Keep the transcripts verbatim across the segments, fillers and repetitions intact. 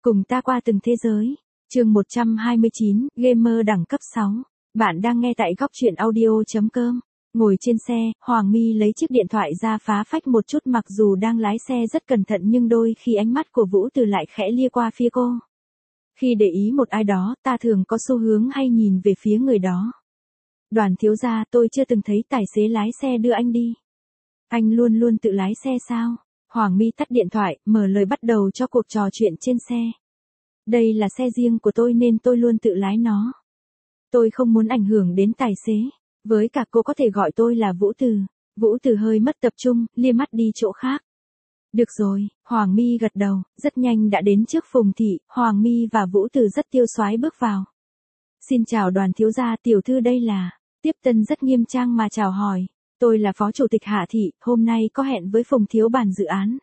Cùng ta qua từng thế giới. Chương một trăm hai mươi chín, gamer đẳng cấp sáu. Bạn đang nghe tại góc truyện audio chấm com. Ngồi trên xe, Hoàng My lấy chiếc điện thoại ra phá phách một chút, mặc dù đang lái xe rất cẩn thận nhưng đôi khi ánh mắt của Vũ Từ lại khẽ lia qua phía cô. Khi để ý một ai đó, ta thường có xu hướng hay nhìn về phía người đó. Đoàn thiếu gia, tôi chưa từng thấy tài xế lái xe đưa anh đi. Anh luôn luôn tự lái xe sao? Hoàng My tắt điện thoại, mở lời bắt đầu cho cuộc trò chuyện trên xe. Đây là xe riêng của tôi nên tôi luôn tự lái nó. Tôi không muốn ảnh hưởng đến tài xế. Với cả cô có thể gọi tôi là Vũ Từ. Vũ Từ hơi mất tập trung, lia mắt đi chỗ khác. Được rồi, Hoàng My gật đầu, rất nhanh đã đến trước Phùng thị, Hoàng My và Vũ Từ rất tiêu xoái bước vào. Xin chào đoàn thiếu gia, tiểu thư đây là. Tiếp tân rất nghiêm trang mà chào hỏi. Tôi là phó chủ tịch Hạ thị, hôm nay có hẹn với Phùng thiếu bàn dự án.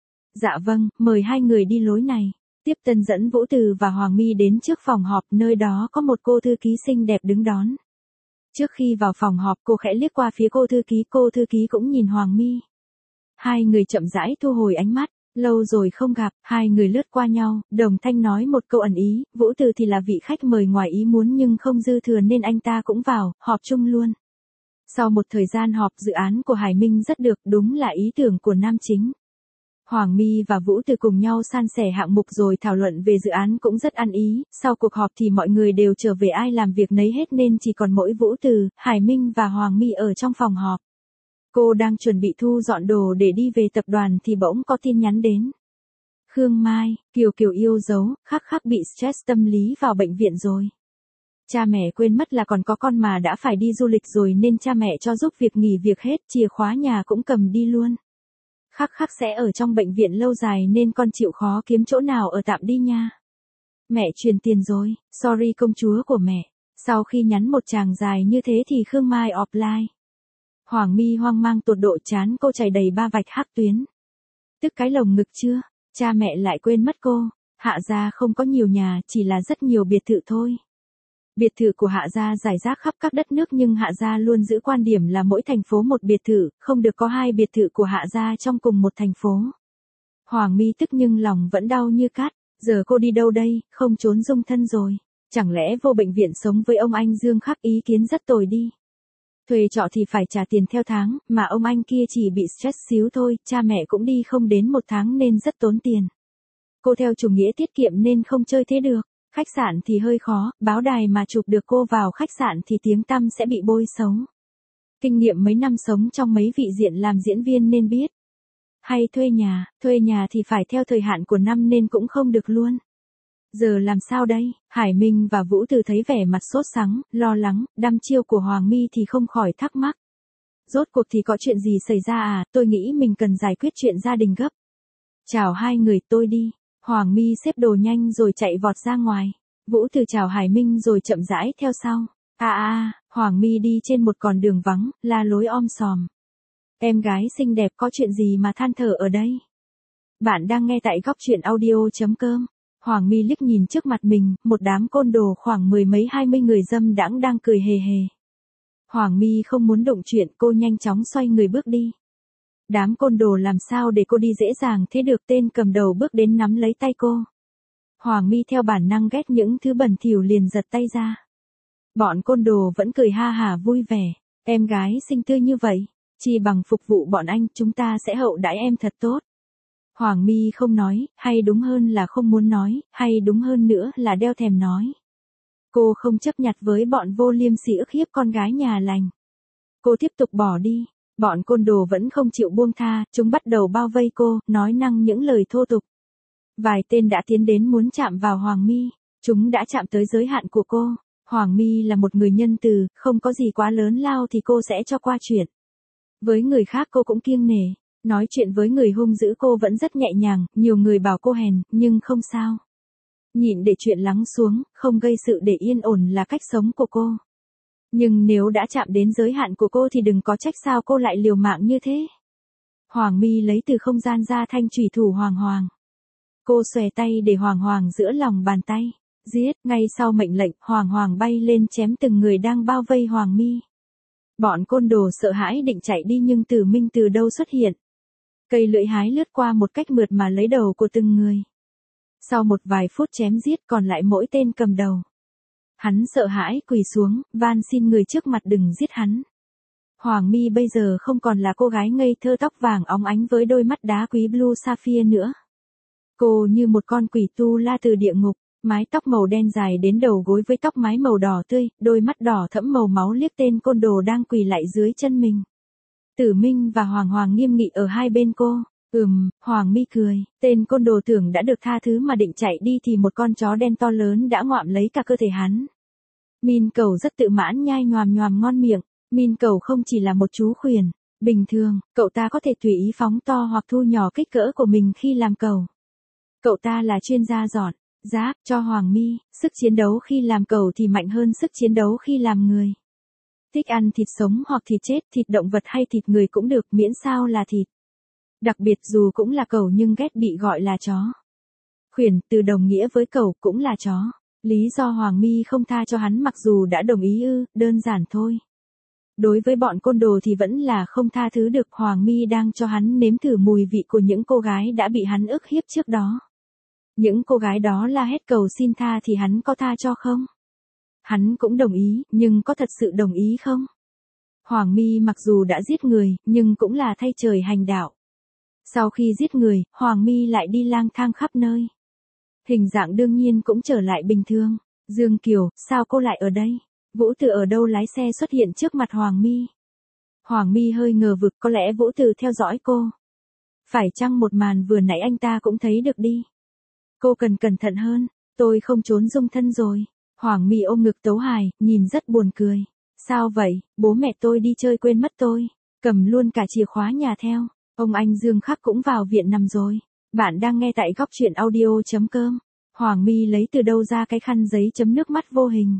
Dạ vâng, mời hai người đi lối này. Tiếp tân dẫn Vũ Từ và Hoàng My đến trước phòng họp, nơi đó có một cô thư ký xinh đẹp đứng đón. Trước khi vào phòng họp, cô khẽ liếc qua phía cô thư ký, cô thư ký cũng nhìn Hoàng My. Hai người chậm rãi thu hồi ánh mắt, lâu rồi không gặp, hai người lướt qua nhau, đồng thanh nói một câu ẩn ý, Vũ Từ thì là vị khách mời ngoài ý muốn nhưng không dư thừa nên anh ta cũng vào, họp chung luôn. Sau một thời gian họp, dự án của Hải Minh rất được, đúng là ý tưởng của nam chính. Hoàng My và Vũ Từ cùng nhau san sẻ hạng mục rồi thảo luận về dự án cũng rất ăn ý, sau cuộc họp thì mọi người đều trở về ai làm việc nấy hết nên chỉ còn mỗi Vũ Từ, Hải Minh và Hoàng My ở trong phòng họp. Cô đang chuẩn bị thu dọn đồ để đi về tập đoàn thì bỗng có tin nhắn đến. Khương Mai, Kiều Kiều yêu dấu, khắc khắc bị stress tâm lý vào bệnh viện rồi. Cha mẹ quên mất là còn có con mà đã phải đi du lịch rồi nên cha mẹ cho giúp việc nghỉ việc hết, chìa khóa nhà cũng cầm đi luôn. Khắc khắc sẽ ở trong bệnh viện lâu dài nên con chịu khó kiếm chỗ nào ở tạm đi nha. Mẹ truyền tiền rồi, sorry công chúa của mẹ. Sau khi nhắn một tràng dài như thế thì Khương Mai offline. Hoàng My hoang mang tột độ, chán cô chảy đầy ba vạch hắc tuyến. Tức cái lồng ngực chưa, cha mẹ lại quên mất cô. Hạ gia không có nhiều nhà, chỉ là rất nhiều biệt thự thôi. Biệt thự của Hạ gia rải rác khắp các đất nước nhưng Hạ gia luôn giữ quan điểm là mỗi thành phố một biệt thự, không được có hai biệt thự của Hạ gia trong cùng một thành phố. Hoàng My tức nhưng lòng vẫn đau như cát, giờ cô đi đâu đây, không trốn dung thân rồi. Chẳng lẽ vô bệnh viện sống với ông anh Dương Khắc, ý kiến rất tồi đi. Thuê trọ thì phải trả tiền theo tháng, mà ông anh kia chỉ bị stress xíu thôi, cha mẹ cũng đi không đến một tháng nên rất tốn tiền. Cô theo chủ nghĩa tiết kiệm nên không chơi thế được. Khách sạn thì hơi khó, báo đài mà chụp được cô vào khách sạn thì tiếng tăm sẽ bị bôi xấu. Kinh nghiệm mấy năm sống trong mấy vị diện làm diễn viên nên biết. Hay thuê nhà, thuê nhà thì phải theo thời hạn của năm nên cũng không được luôn. Giờ làm sao đây? Hải Minh và Vũ Từ thấy vẻ mặt sốt sắng, lo lắng, đăm chiêu của Hoàng My thì không khỏi thắc mắc. Rốt cuộc thì có chuyện gì xảy ra à, tôi nghĩ mình cần giải quyết chuyện gia đình gấp. Chào hai người, tôi đi. Hoàng My xếp đồ nhanh rồi chạy vọt ra ngoài. Vũ Từ chào Hải Minh rồi chậm rãi theo sau. À à, Hoàng My đi trên một con đường vắng, la lối om sòm. Em gái xinh đẹp, có chuyện gì mà than thở ở đây? Bạn đang nghe tại góc truyện audio chấm com. Hoàng My liếc nhìn trước mặt mình, một đám côn đồ khoảng mười mấy hai mươi người dâm đãng đang cười hề hề. Hoàng My không muốn động chuyện, cô nhanh chóng xoay người bước đi. Đám côn đồ làm sao để cô đi dễ dàng thế được, tên cầm đầu bước đến nắm lấy tay cô. Hoàng My theo bản năng ghét những thứ bẩn thỉu liền giật tay ra. Bọn côn đồ vẫn cười ha hả vui vẻ. Em gái xinh tươi như vậy, chỉ bằng phục vụ bọn anh, chúng ta sẽ hậu đãi em thật tốt. Hoàng My không nói, hay đúng hơn là không muốn nói, hay đúng hơn nữa là đeo thèm nói. Cô không chấp nhặt với bọn vô liêm sỉ ức hiếp con gái nhà lành. Cô tiếp tục bỏ đi. Bọn côn đồ vẫn không chịu buông tha, chúng bắt đầu bao vây cô, nói năng những lời thô tục. Vài tên đã tiến đến muốn chạm vào Hoàng My, chúng đã chạm tới giới hạn của cô. Hoàng My là một người nhân từ, không có gì quá lớn lao thì cô sẽ cho qua chuyện. Với người khác cô cũng kiêng nể, nói chuyện với người hung dữ cô vẫn rất nhẹ nhàng, nhiều người bảo cô hèn, nhưng không sao. Nhịn để chuyện lắng xuống, không gây sự để yên ổn là cách sống của cô. Nhưng nếu đã chạm đến giới hạn của cô thì đừng có trách sao cô lại liều mạng như thế. Hoàng My lấy từ không gian ra thanh chủy thủ Hoàng Hoàng. Cô xòe tay để Hoàng Hoàng giữa lòng bàn tay. Giết, ngay sau mệnh lệnh, Hoàng Hoàng bay lên chém từng người đang bao vây Hoàng My. Bọn côn đồ sợ hãi định chạy đi nhưng Tử Minh từ đâu xuất hiện. Cây lưỡi hái lướt qua một cách mượt mà lấy đầu của từng người. Sau một vài phút chém giết còn lại mỗi tên cầm đầu. Hắn sợ hãi quỳ xuống, van xin người trước mặt đừng giết hắn. Hoàng My bây giờ không còn là cô gái ngây thơ tóc vàng óng ánh với đôi mắt đá quý blue sapphire nữa. Cô như một con quỷ tu la từ địa ngục, mái tóc màu đen dài đến đầu gối với tóc mái màu đỏ tươi, đôi mắt đỏ thẫm màu máu liếc tên côn đồ đang quỳ lại dưới chân mình. Tử Minh và Hoàng Hoàng nghiêm nghị ở hai bên cô. Ừm, Hoàng My cười, tên côn đồ tưởng đã được tha thứ mà định chạy đi thì một con chó đen to lớn đã ngoạm lấy cả cơ thể hắn. Min Cầu rất tự mãn nhai nhoàm nhoàm ngon miệng. Min Cầu không chỉ là một chú khuyển. Bình thường, cậu ta có thể tùy ý phóng to hoặc thu nhỏ kích cỡ của mình khi làm cầu. Cậu ta là chuyên gia dọn giáp cho Hoàng My, sức chiến đấu khi làm cầu thì mạnh hơn sức chiến đấu khi làm người. Thích ăn thịt sống hoặc thịt chết, thịt động vật hay thịt người cũng được, miễn sao là thịt. Đặc biệt dù cũng là cẩu nhưng ghét bị gọi là chó. Khuyển từ đồng nghĩa với cẩu cũng là chó. Lý do Hoàng My không tha cho hắn mặc dù đã đồng ý ư, đơn giản thôi. Đối với bọn côn đồ thì vẫn là không tha thứ được. Hoàng My đang cho hắn nếm thử mùi vị của những cô gái đã bị hắn ức hiếp trước đó. Những cô gái đó la hét cầu xin tha thì hắn có tha cho không? Hắn cũng đồng ý, nhưng có thật sự đồng ý không? Hoàng My mặc dù đã giết người, nhưng cũng là thay trời hành đạo. Sau khi giết người, Hoàng My lại đi lang thang khắp nơi. Hình dạng đương nhiên cũng trở lại bình thường. Dương Kiều, sao cô lại ở đây? Vũ Từ ở đâu lái xe xuất hiện trước mặt Hoàng My. Hoàng My hơi ngờ vực, có lẽ Vũ Từ theo dõi cô. Phải chăng một màn vừa nãy anh ta cũng thấy được đi. Cô cần cẩn thận hơn, tôi không trốn dung thân rồi. Hoàng My ôm ngực tấu hài, nhìn rất buồn cười. Sao vậy, bố mẹ tôi đi chơi quên mất tôi. Cầm luôn cả chìa khóa nhà theo. Ông anh Dương Khắc cũng vào viện nằm rồi. Bạn đang nghe tại góc truyện audio chấm com. Hoàng My lấy từ đâu ra cái khăn giấy chấm nước mắt vô hình.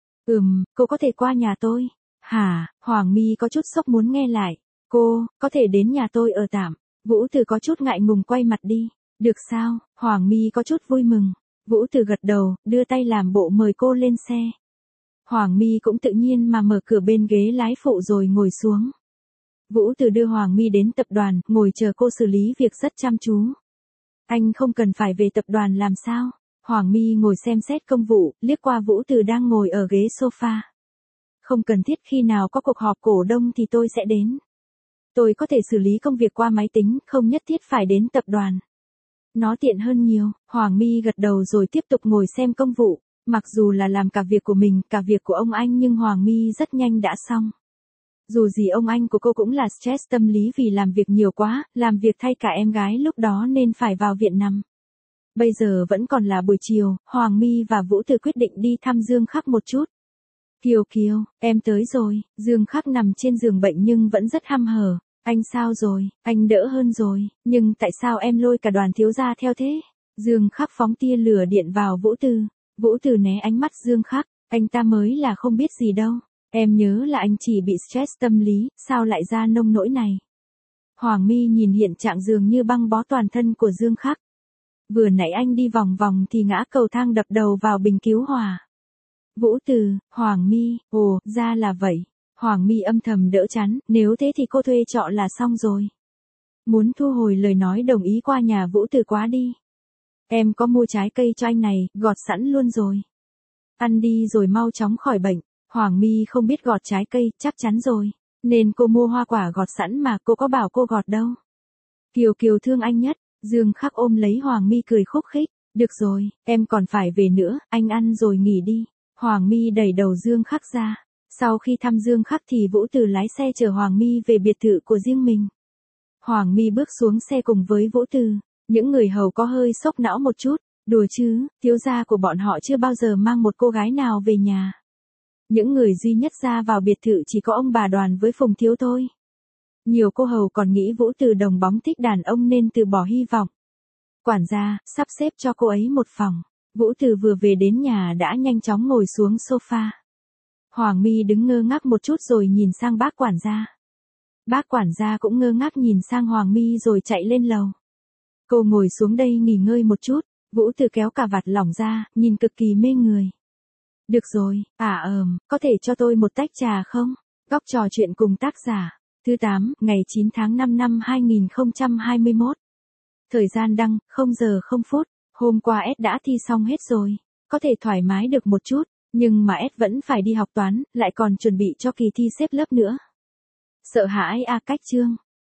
Ừm, cô có thể qua nhà tôi. Hả, Hoàng My có chút sốc muốn nghe lại. Cô, có thể đến nhà tôi ở tạm. Vũ Từ có chút ngại ngùng quay mặt đi. Được sao, Hoàng My có chút vui mừng. Vũ Từ gật đầu, đưa tay làm bộ mời cô lên xe. Hoàng My cũng tự nhiên mà mở cửa bên ghế lái phụ rồi ngồi xuống. Vũ Từ đưa Hoàng My đến tập đoàn, ngồi chờ cô xử lý việc rất chăm chú. Anh không cần phải về tập đoàn làm sao? Hoàng My ngồi xem xét công vụ, liếc qua Vũ Từ đang ngồi ở ghế sofa. Không cần thiết, khi nào có cuộc họp cổ đông thì tôi sẽ đến. Tôi có thể xử lý công việc qua máy tính, không nhất thiết phải đến tập đoàn. Nó tiện hơn nhiều. Hoàng My gật đầu rồi tiếp tục ngồi xem công vụ. Mặc dù là làm cả việc của mình, cả việc của ông anh nhưng Hoàng My rất nhanh đã xong. Dù gì ông anh của cô cũng là stress tâm lý vì làm việc nhiều quá, làm việc thay cả em gái lúc đó nên phải vào viện nằm. Bây giờ vẫn còn là buổi chiều, Hoàng My và Vũ Từ quyết định đi thăm Dương Khắc một chút. Kiều Kiều, em tới rồi. Dương Khắc nằm trên giường bệnh nhưng vẫn rất hăm hở. Anh sao rồi, anh đỡ hơn rồi, nhưng tại sao em lôi cả đoàn thiếu gia theo thế? Dương Khắc phóng tia lửa điện vào Vũ Từ. Vũ Từ né ánh mắt Dương Khắc, anh ta mới là không biết gì đâu. Em nhớ là anh chỉ bị stress tâm lý, sao lại ra nông nỗi này? Hoàng My nhìn hiện trạng dường như băng bó toàn thân của Dương Khắc. Vừa nãy anh đi vòng vòng thì ngã cầu thang đập đầu vào bình cứu hỏa. Vũ Từ, Hoàng My, ồ, ra là vậy. Hoàng My âm thầm đỡ chán, nếu thế thì cô thuê trọ là xong rồi. Muốn thu hồi lời nói đồng ý qua nhà Vũ Từ quá đi. Em có mua trái cây cho anh này, gọt sẵn luôn rồi. Ăn đi rồi mau chóng khỏi bệnh. Hoàng My không biết gọt trái cây, chắc chắn rồi. Nên cô mua hoa quả gọt sẵn mà, cô có bảo cô gọt đâu. Kiều Kiều thương anh nhất. Dương Khắc ôm lấy Hoàng My cười khúc khích. Được rồi, em còn phải về nữa, anh ăn rồi nghỉ đi. Hoàng My đẩy đầu Dương Khắc ra. Sau khi thăm Dương Khắc thì Vũ Từ lái xe chở Hoàng My về biệt thự của riêng mình. Hoàng My bước xuống xe cùng với Vũ Từ. Những người hầu có hơi sốc não một chút. Đùa chứ, thiếu gia của bọn họ chưa bao giờ mang một cô gái nào về nhà. Những người duy nhất ra vào biệt thự chỉ có ông bà Đoàn với Phùng Thiếu thôi. Nhiều cô hầu còn nghĩ Vũ Từ đồng bóng thích đàn ông nên từ bỏ hy vọng. Quản gia, sắp xếp cho cô ấy một phòng. Vũ Từ vừa về đến nhà đã nhanh chóng ngồi xuống sofa. Hoàng My đứng ngơ ngác một chút rồi nhìn sang bác quản gia. Bác quản gia cũng ngơ ngác nhìn sang Hoàng My rồi chạy lên lầu. Cô ngồi xuống đây nghỉ ngơi một chút. Vũ Từ kéo cà vạt lỏng ra, nhìn cực kỳ mê người. Được rồi, à ờm, có thể cho tôi một tách trà không? Góc trò chuyện cùng tác giả. Thứ tám, ngày chín tháng năm năm hai nghìn không trăm hai mươi mốt. Thời gian đăng, không giờ không phút. Hôm qua S đã thi xong hết rồi, có thể thoải mái được một chút, nhưng mà S vẫn phải đi học toán, lại còn chuẩn bị cho kỳ thi xếp lớp nữa. Sợ hãi à cách chương.